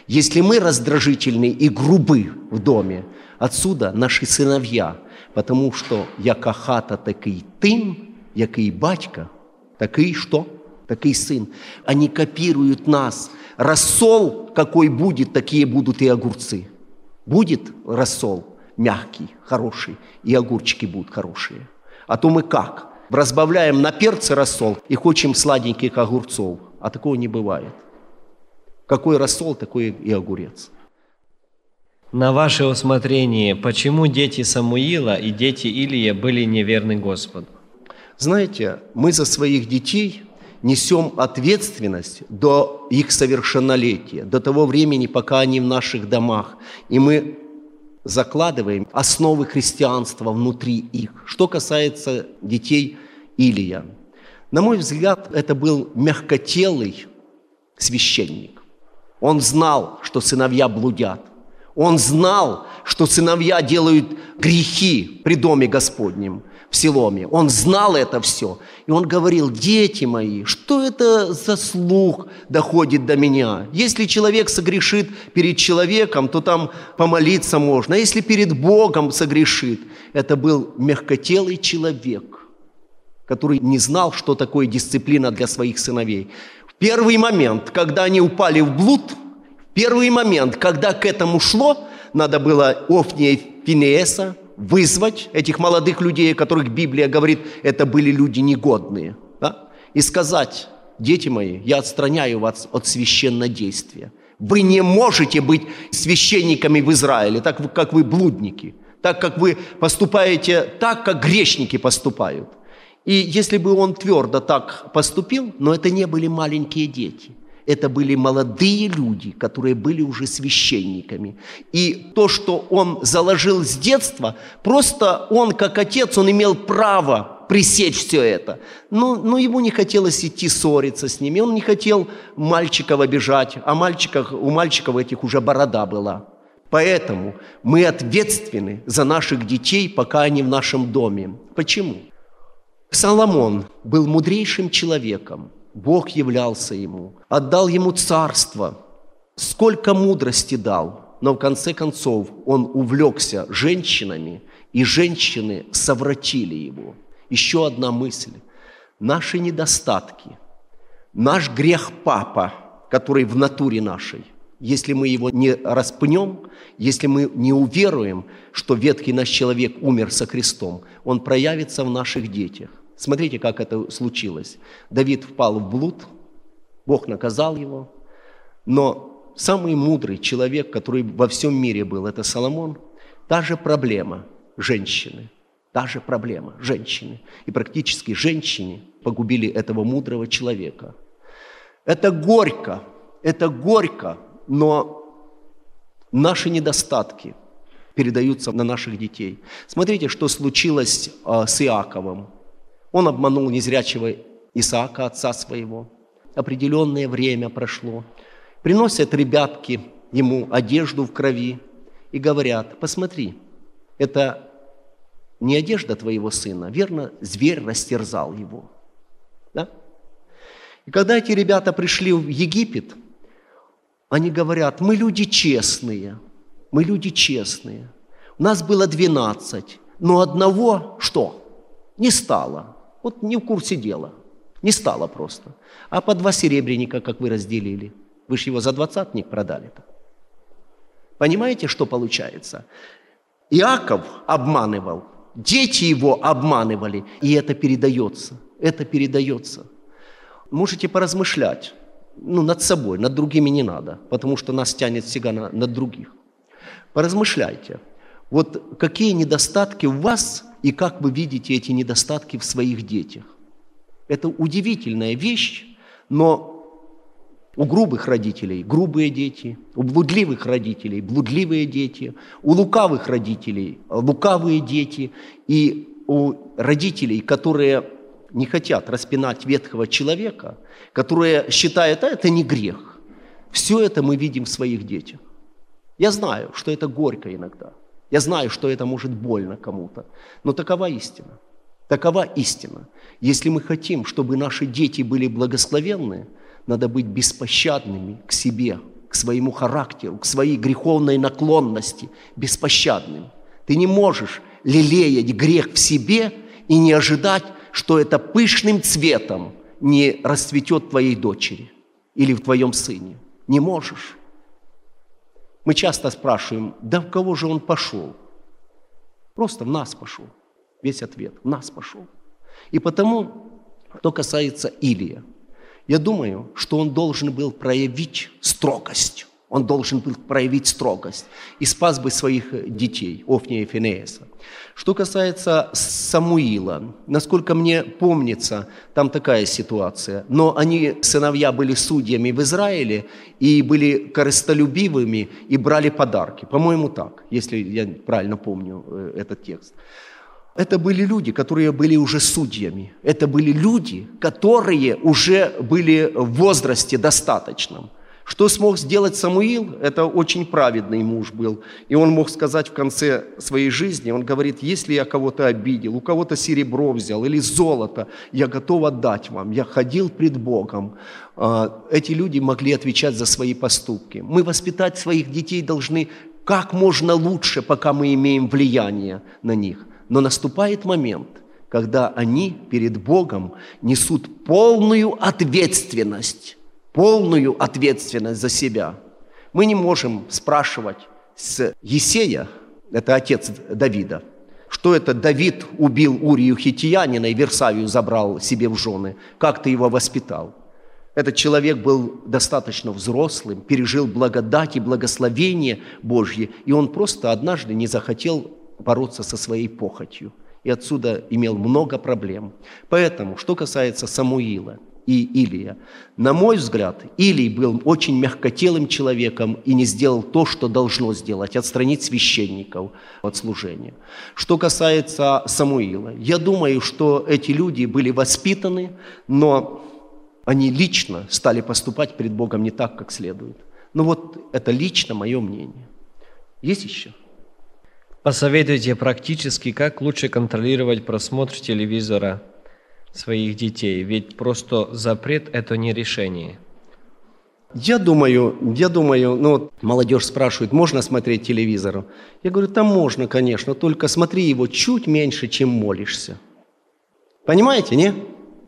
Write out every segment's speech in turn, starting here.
Если мы раздражительны и грубы в доме, отсюда наши сыновья, потому что яка хата, такий тин, який батька, такий что? Такий сын. Они копируют нас. Рассол какой будет, такие будут и огурцы. Будет рассол мягкий, хороший, и огурчики будут хорошие. А то мы как? Разбавляем на перце рассол и хочем сладеньких огурцов. А такого не бывает. Какой рассол, такой и огурец. На ваше усмотрение, почему дети Самуила и дети Илии были неверны Господу? Знаете, мы за своих детей несем ответственность до их совершеннолетия, до того времени, пока они в наших домах. И мы закладываем основы христианства внутри их. Что касается детей Илия. На мой взгляд, это был мягкотелый священник. Он знал, что сыновья блудят. Он знал, что сыновья делают грехи при доме Господнем в Силоме. Он знал это все. И он говорил: дети мои, что это за слух доходит до меня? Если человек согрешит перед человеком, то там помолиться можно. А если перед Богом согрешит? Это был мягкотелый человек, который не знал, что такое дисциплина для своих сыновей. В первый момент, когда они упали в блуд, в первый момент, когда к этому шло, надо было Офния и Финееса вызвать, этих молодых людей, о которых Библия говорит, это были люди негодные, да? И сказать: дети мои, я отстраняю вас от священнодействия. Вы не можете быть священниками в Израиле, так как вы блудники, так как вы поступаете так, как грешники поступают. И если бы он твердо так поступил, но это не были маленькие дети, это были молодые люди, которые были уже священниками. И то, что он заложил с детства, просто он, как отец, он имел право пресечь все это. Но ему не хотелось идти ссориться с ними, он не хотел мальчиков обижать, а у мальчиков этих уже борода была. Поэтому мы ответственны за наших детей, пока они в нашем доме. Почему? Соломон был мудрейшим человеком. Бог являлся ему, отдал ему царство, сколько мудрости дал, но в конце концов он увлекся женщинами, и женщины совратили его. Еще одна мысль. Наши недостатки, наш грех папа, который в натуре нашей, если мы его не распнем, если мы не уверуем, что ветхий наш человек умер со крестом, он проявится в наших детях. Смотрите, как это случилось. Давид впал в блуд, Бог наказал его, но самый мудрый человек, который во всем мире был, это Соломон. Та же проблема женщины, та же проблема женщины. И практически женщины погубили этого мудрого человека. Это горько, но наши недостатки передаются на наших детей. Смотрите, что случилось с Иаковом. Он обманул незрячего Исаака, отца своего. Определенное время прошло. Приносят ребятки ему одежду в крови и говорят: посмотри, это не одежда твоего сына, верно, зверь растерзал его. Да? И когда эти ребята пришли в Египет, они говорят: мы люди честные, у нас было 12, но одного что? Не стало. Вот не в курсе дела. Не стало просто. А по 2 серебряника, как вы разделили. Вы же его за 20 продали-то. Понимаете, что получается? Иаков обманывал, дети его обманывали, и это передается. Это передается. Можете поразмышлять. Над собой, над другими не надо, потому что нас тянет всегда над других. Поразмышляйте. Вот какие недостатки у вас, и как вы видите эти недостатки в своих детях. Это удивительная вещь, но у грубых родителей грубые дети, у блудливых родителей блудливые дети, у лукавых родителей лукавые дети, и у родителей, которые не хотят распинать ветхого человека, которые считают: это не грех. Все это мы видим в своих детях. Я знаю, что это горько иногда. Я знаю, что это может больно кому-то, но такова истина. Такова истина. Если мы хотим, чтобы наши дети были благословенны, надо быть беспощадными к себе, к своему характеру, к своей греховной наклонности беспощадным. Ты не можешь лелеять грех в себе и не ожидать, что это пышным цветом не расцветет в твоей дочери или в твоем сыне. Не можешь. Мы часто спрашиваем, да в кого же он пошел? Просто в нас пошел. Весь ответ – в нас пошел. И потому, что касается Илия, я думаю, что он должен был проявить строгость. Он должен был проявить строгость и спас бы своих детей, Офния и Финеаса. Что касается Самуила, насколько мне помнится, там такая ситуация. Но они, сыновья, были судьями в Израиле и были корыстолюбивыми и брали подарки. По-моему, так, если я правильно помню этот текст. Это были люди, которые были уже судьями. Это были люди, которые уже были в возрасте достаточном. Что смог сделать Самуил? Это очень праведный муж был. И он мог сказать в конце своей жизни, он говорит, если я кого-то обидел, у кого-то серебро взял или золото, я готов отдать вам. Я ходил пред Богом. Эти люди могли отвечать за свои поступки. Мы воспитать своих детей должны как можно лучше, пока мы имеем влияние на них. Но наступает момент, когда они перед Богом несут полную ответственность за себя. Мы не можем спрашивать с Есея, это отец Давида, что это Давид убил Урию Хиттиянина и Версавию забрал себе в жены, как ты его воспитал. Этот человек был достаточно взрослым, пережил благодать и благословение Божье, и он просто однажды не захотел бороться со своей похотью. И отсюда имел много проблем. Поэтому, что касается Самуила и Илия, на мой взгляд, Илий был очень мягкотелым человеком и не сделал то, что должно сделать, отстранить священников от служения. Что касается Самуила, я думаю, что эти люди были воспитаны, но они лично стали поступать перед Богом не так, как следует. Но вот это лично мое мнение. Есть еще? Посоветуйте практически, как лучше контролировать просмотр телевизора своих детей, ведь просто запрет – это не решение. Я думаю, молодежь спрашивает, можно смотреть телевизор? Я говорю, там можно, конечно, только смотри его чуть меньше, чем молишься. Понимаете, не?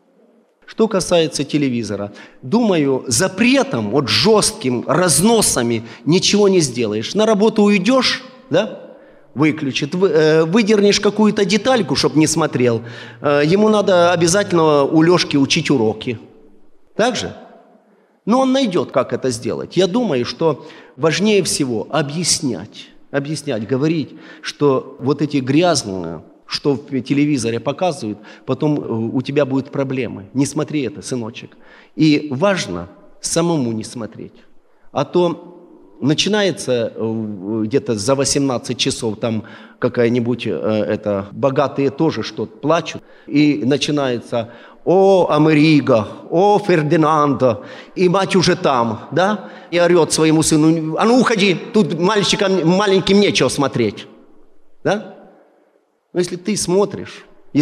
Что касается телевизора, думаю, запретом, вот жестким, разносами ничего не сделаешь. На работу уйдешь, да? Выключит. Выдернешь какую-то детальку, чтобы не смотрел. Ему надо обязательно у Лешки учить уроки. Так же? Но он найдет, как это сделать. Я думаю, что важнее всего объяснять, говорить, что вот эти грязные, что в телевизоре показывают, потом у тебя будут проблемы. Не смотри это, сыночек. И важно самому не смотреть. А то начинается где-то за 18 часов, там какая-нибудь, богатые тоже что-то плачут, и начинается «О, Америго, о, Фердинандо», и мать уже там, да, и орет своему сыну «А ну, уходи, тут маленьким нечего смотреть», да? Но если ты смотришь,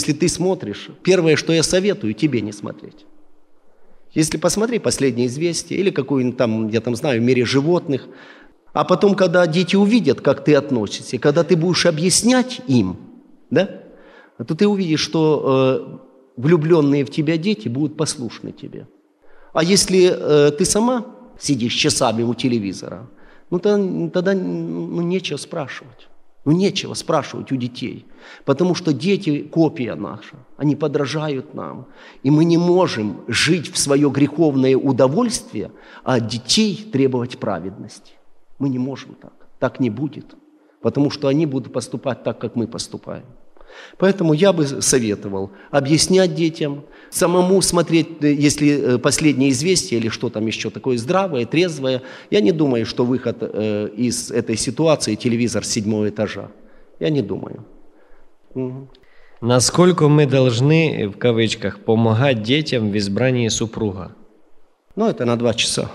первое, что я советую, тебе не смотреть. Если посмотри «Последнее известие» или какую-нибудь там, я там знаю, «В мире животных», а потом, когда дети увидят, как ты относишься, когда ты будешь объяснять им, да, то ты увидишь, что влюбленные в тебя дети будут послушны тебе. А если ты сама сидишь часами у телевизора, тогда нечего спрашивать. Нечего спрашивать у детей, потому что дети – копия наша, они подражают нам. И мы не можем жить в свое греховное удовольствие, а от детей требовать праведности. Мы не можем так. Так не будет, потому что они будут поступать так, как мы поступаем. Поэтому я бы советовал объяснять детям, самому смотреть, если «Последнее известие» или что там еще такое здравое, трезвое. Я не думаю, что выход из этой ситуации – телевизор с 7-го этажа. Я не думаю. Угу. Насколько мы должны, в кавычках, помогать детям в избрании супруга? Это на 2 часа.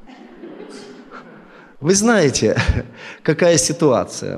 Вы знаете, какая ситуация.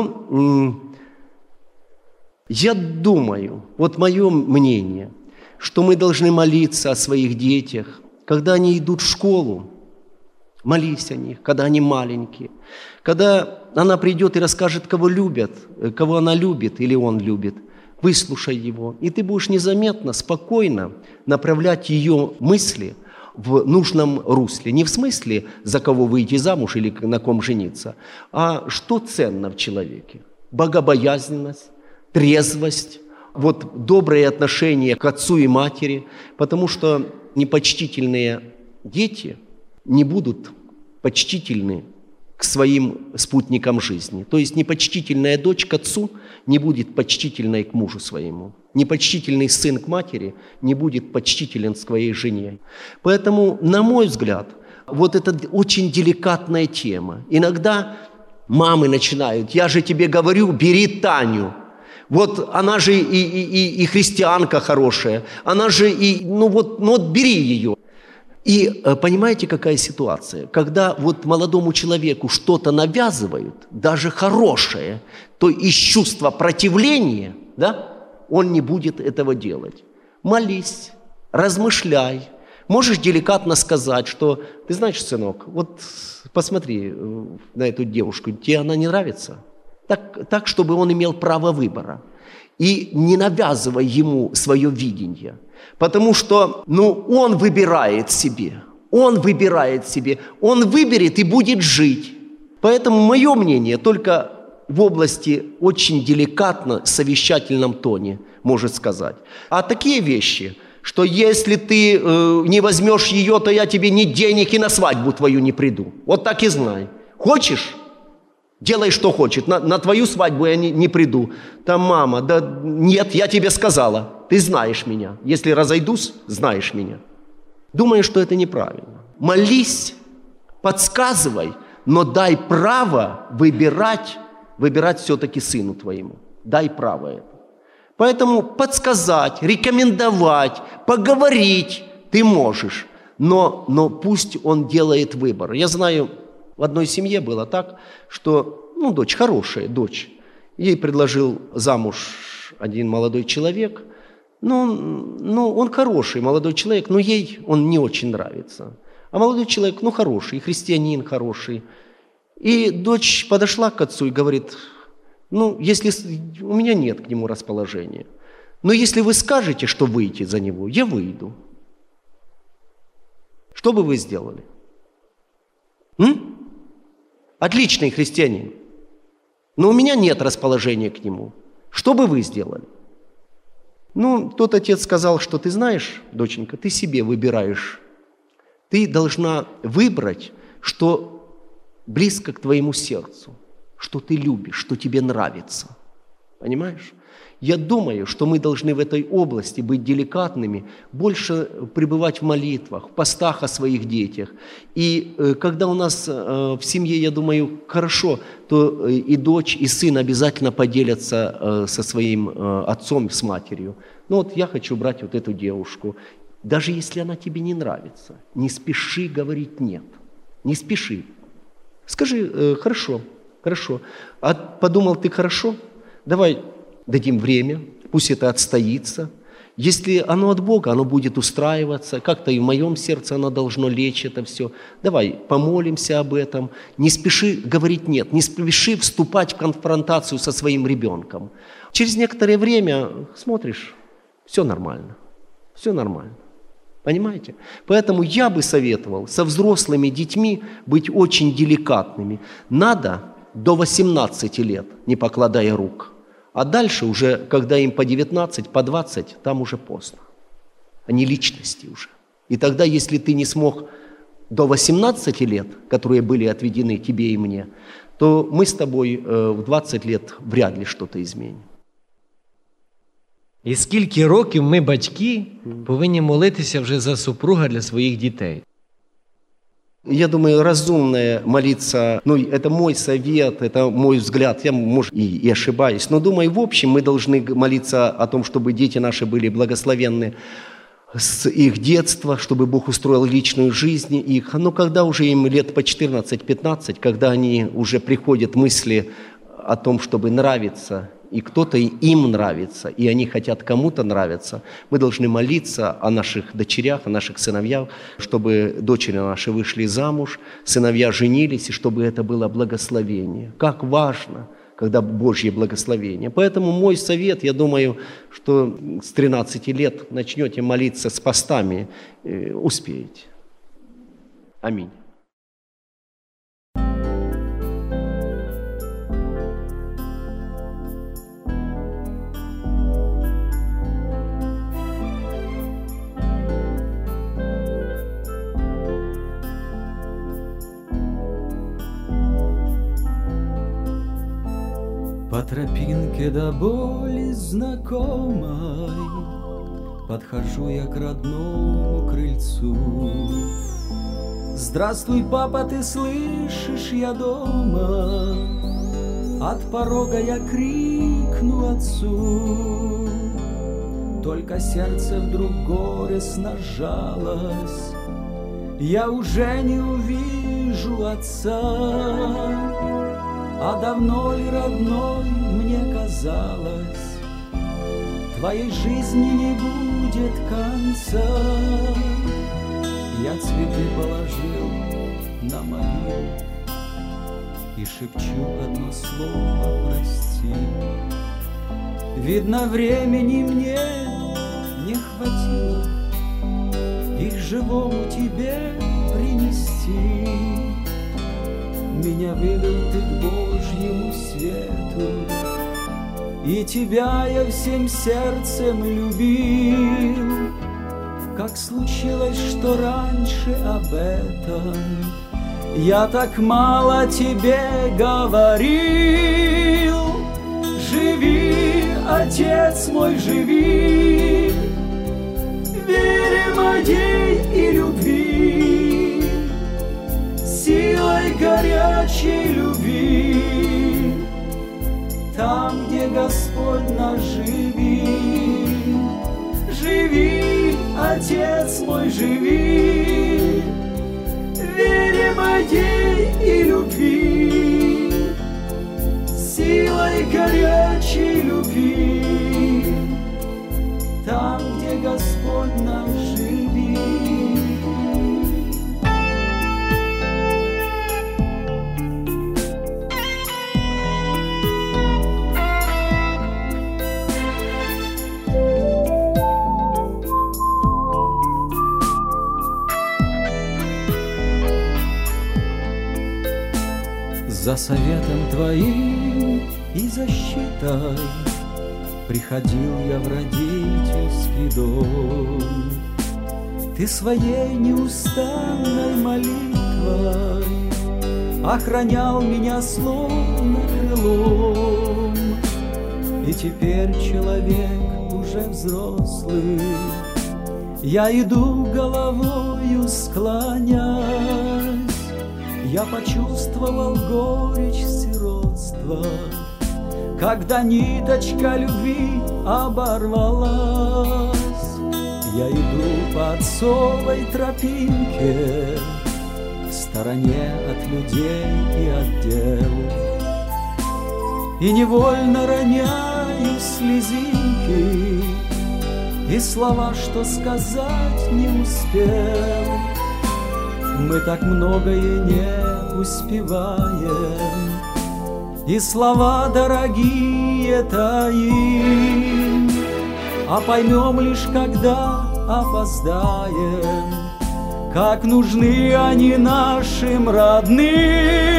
Я думаю, вот мое мнение, что мы должны молиться о своих детях, когда они идут в школу, Молись о них, когда они маленькие. Когда она придет и расскажет, кого любят, кого она любит или он любит, выслушай его. И ты будешь незаметно, спокойно направлять ее мысли в нужном русле. Не в смысле, за кого выйти замуж или на ком жениться, а что ценно в человеке. Богобоязненность, трезвость, вот доброе отношение к отцу и матери, потому что непочтительные дети не будут почтительны к своим спутникам жизни. То есть непочтительная дочь к отцу не будет почтительной к мужу своему. Непочтительный сын к матери не будет почтителен к своей жене. Поэтому, на мой взгляд, вот это очень деликатная тема. Иногда мамы начинают: я же тебе говорю, бери Таню. Вот она же и христианка хорошая, она же ну вот бери ее. И понимаете, какая ситуация? Когда вот молодому человеку что-то навязывают, даже хорошее, то из чувства противления, да, он не будет этого делать. Молись, размышляй. Можешь деликатно сказать, что, ты знаешь, сынок, вот посмотри на эту девушку, тебе она не нравится? Так, чтобы он имел право выбора. И не навязывай ему свое видение. Потому что, он выбирает себе. Он выберет и будет жить. Поэтому мое мнение только в области очень деликатно, совещательном тоне может сказать. А такие вещи, что если ты не возьмешь ее, то я тебе ни денег и на свадьбу твою не приду. Вот так и знай. Хочешь? Делай, что хочет. На твою свадьбу я не приду. Там мама, да нет, я тебе сказала. Ты знаешь меня. Если разойдусь, знаешь меня. Думаю, что это неправильно. Молись, подсказывай, но дай право выбирать все-таки сыну твоему. Дай право это. Поэтому подсказать, рекомендовать, поговорить ты можешь. Но пусть он делает выбор. Я знаю, в одной семье было так, что, дочь, хорошая дочь, ей предложил замуж один молодой человек. Он хороший молодой человек, но ей он не очень нравится. А молодой человек, хороший, христианин хороший. И дочь подошла к отцу и говорит: если у меня нет к нему расположения, но если вы скажете, что выйти за него, я выйду. Что бы вы сделали? Отличный христианин, но у меня нет расположения к нему. Что бы вы сделали? Тот отец сказал, что ты знаешь, доченька, ты себе выбираешь. Ты должна выбрать, что близко к твоему сердцу, что ты любишь, что тебе нравится. Понимаешь? Я думаю, что мы должны в этой области быть деликатными, больше пребывать в молитвах, в постах о своих детях. И когда у нас в семье, я думаю, хорошо, то и дочь, и сын обязательно поделятся со своим отцом, с матерью. Я хочу брать вот эту девушку. Даже если она тебе не нравится, не спеши говорить «нет». Не спеши. Скажи: хорошо. А подумал ты хорошо? Давай дадим время, пусть это отстоится. Если оно от Бога, оно будет устраиваться. Как-то и в моем сердце оно должно лечь это все. Давай помолимся об этом. Не спеши говорить «нет». Не спеши вступать в конфронтацию со своим ребенком. Через некоторое время смотришь, все нормально. Понимаете? Поэтому я бы советовал со взрослыми детьми быть очень деликатными. Надо до 18 лет, не покладая рук. А дальше уже, когда им по 19, по 20, там уже поздно. Они личности уже. И тогда, если ты не смог до 18 лет, которые были отведены тебе и мне, то мы с тобой в 20 лет вряд ли что-то изменим. І скільки років ми, батьки, повинні молитися вже за супруга для своїх дітей? Я думаю, разумно молиться, это мой совет, это мой взгляд, я, может, и ошибаюсь, но думаю, в общем, мы должны молиться о том, чтобы дети наши были благословенны с их детства, чтобы Бог устроил личную жизнь их. Но когда уже им лет по 14-15, когда они уже приходят мысли о том, чтобы нравиться и кто-то им нравится, и они хотят кому-то нравиться, мы должны молиться о наших дочерях, о наших сыновьях, чтобы дочери наши вышли замуж, сыновья женились, и чтобы это было благословение. Как важно, когда Божье благословение. Поэтому мой совет, я думаю, что с 13 лет начнете молиться с постами, успеете. Аминь. По тропинке до боли знакомой подхожу я к родному крыльцу. Здравствуй, папа, ты слышишь, я дома. От порога я крикну отцу. Только сердце вдруг горестно сжалось. Я уже не увижу отца. А давно ли, родной, мне казалось, твоей жизни не будет конца. Я цветы положил на могилу и шепчу одно слово «прости». Видно, времени мне не хватило их живому тебе принести. Меня вывел ты к Божьему свету, и тебя я всем сердцем любил. Как случилось, что раньше об этом я так мало тебе говорил. Живи, Отец мой, живи, вере моей и любви, силой горячей любви, там, где Господь наш живи. Живи, Отец мой, живи, вере моей и любви, силой горячей любви, там, где Господь наш живи. За советом твоим и защитой приходил я в родительский дом. Ты своей неустанной молитвой охранял меня словно крылом. И теперь человек уже взрослый, я иду головою склонясь. Я почувствовал горечь сиротства, когда ниточка любви оборвалась. Я иду по отцовой тропинке, в стороне от людей и от дел, и невольно роняю слезинки, и слова, что сказать не успел. Мы так многое не успеваем, и слова дорогие таим, а поймем лишь, когда опоздаем, как нужны они нашим родным.